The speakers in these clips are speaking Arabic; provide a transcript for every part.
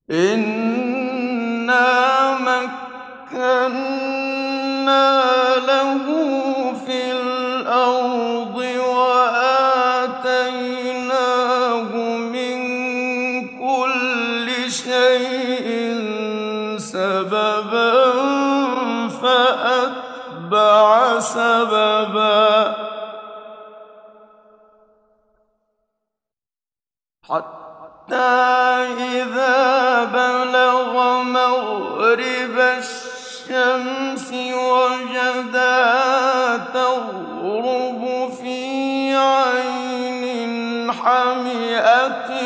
إِنَّا مَكَّنَّا لَهُ فِي الْأَرْضِ وَآتَيْنَاهُ مِن كُلِّ شَيْءٍ سَبَبًا فَأَتْبَعَ سَبَبًا حَتَّىٰ إِذَا بَلَغَ مَغْرِبَ الشَّمْسِ وَجَدَهَا تَغْرُبُ فِي عَيْنٍ حَمِئَةٍ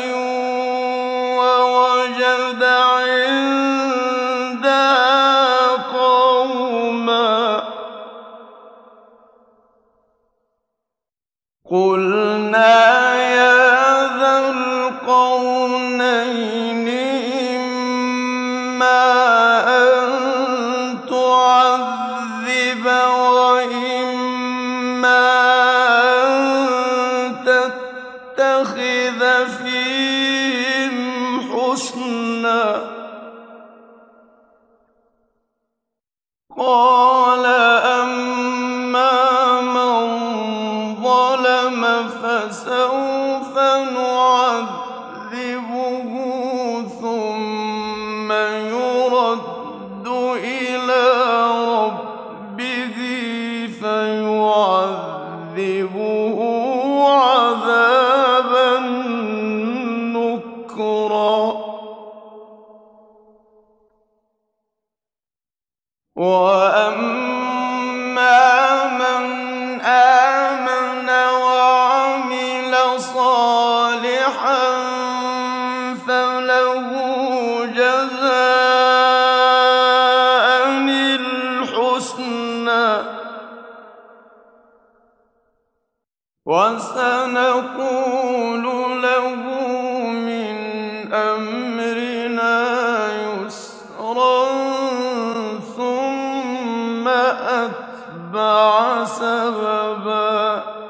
وَوَجَدَ عِندَهَا قَوْمًا قُلْنَا يَا ذَا الْقَرْنَيْنِ إِمَّا أَن تُعَذِّبَ وَإِمَّا أَن تَتَّخِذَ فِيهِمْ حُسْنًا قَالَ أَمَّا مَن ظَلَمَ فَسَوْفَ نُعَذِّبُهُ ثُمَّ يُرَدُّ إِلَىٰ رَبِّهِ فَيُعَذِّبُهُ عَذَابًا نُّكْرًا وَأَمَّا مَنْ آمَنَ وَعَمِلَ صَالِحًا فَلَهُ جَزَاءً الْحُسْنَىٰ وَسَنَقُولُ لَهُ مِنْ أَمْرِنَا يُسْرًا ثُمَّ أَتْبَعَ سَبَبًا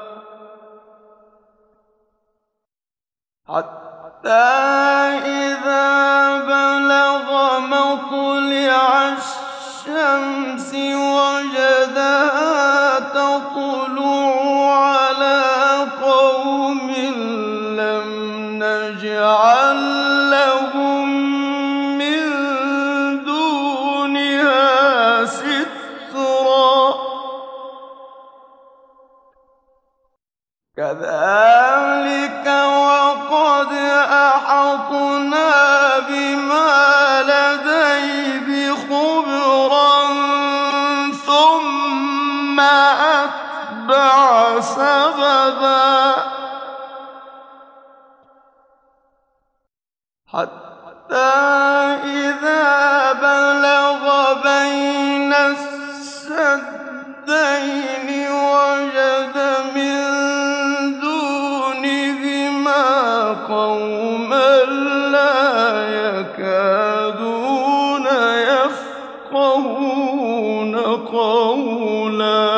حَتَّىٰ إِذَا بَلَغَ مَطْلِعَ الشَّمْسِ وَجَدَهَا تَطْلُعُ عَلَىٰ قَوْمٍ لَّمْ نَجْعَل لَّهُم مِّن دُونِهَا سِتْرًا كَذَٰلِكَ وَقَدْ أَحَطْنَا بِمَا لَدَيْهِ خُبْرًا ثُمَّ أَتْبَعَ سَبَبًا حَتَّىٰ إِذَا بَلَغَ بَيْنَ السَّدَّيْنِ وَجَدَ مِن دُونِهِمَا قَوْمًا لَّا يَكَادُونَ يَفْقَهُونَ قَوْلًا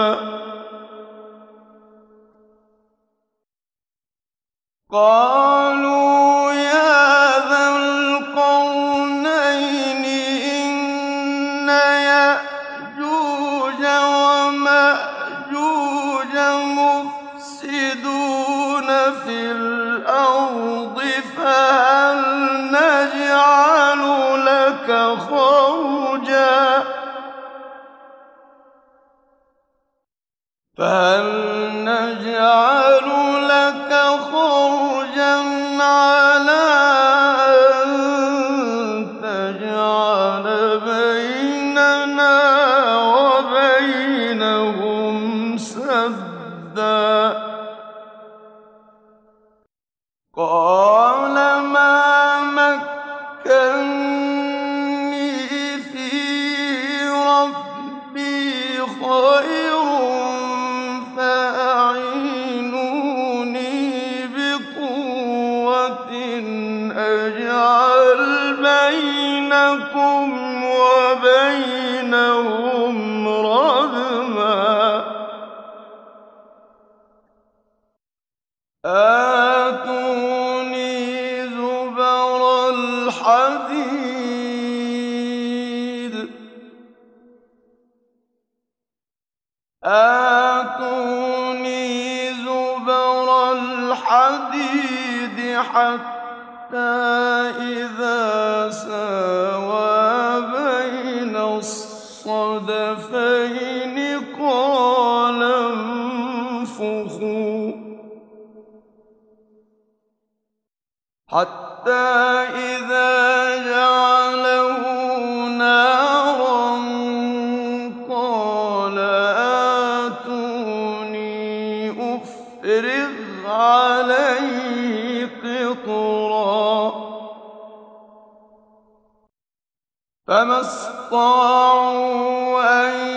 قَالُوا يَا ذَا الْقَرْنَيْنِ إِنَّ يَأْجُوجَ وَمَأْجُوجَ مُفْسِدُونَ فِي الْأَرْضِ فَهَلْ نَجْعَلُ لَكَ خَرْجًا عَلَىٰ أَن تَجْعَلَ بَيْنَنَا وَبَيْنَهُمْ سَدًّا قَالَ مَا مَكَّنِّي فِيهِ رَبِّي خَيْرٌ فَأَعِينُونِي بِقُوَّةٍ أَجْعَلْ بَيْنَكُمْ وَبَيْنَهُمْ رَدْمًا آتوني زبر الحديد حتى إذا ساوى بين الصدفين قال انفخوا حتى إذا جعله نارا قال آتوني أفرغ عليه قطرا فما استطاعوا أن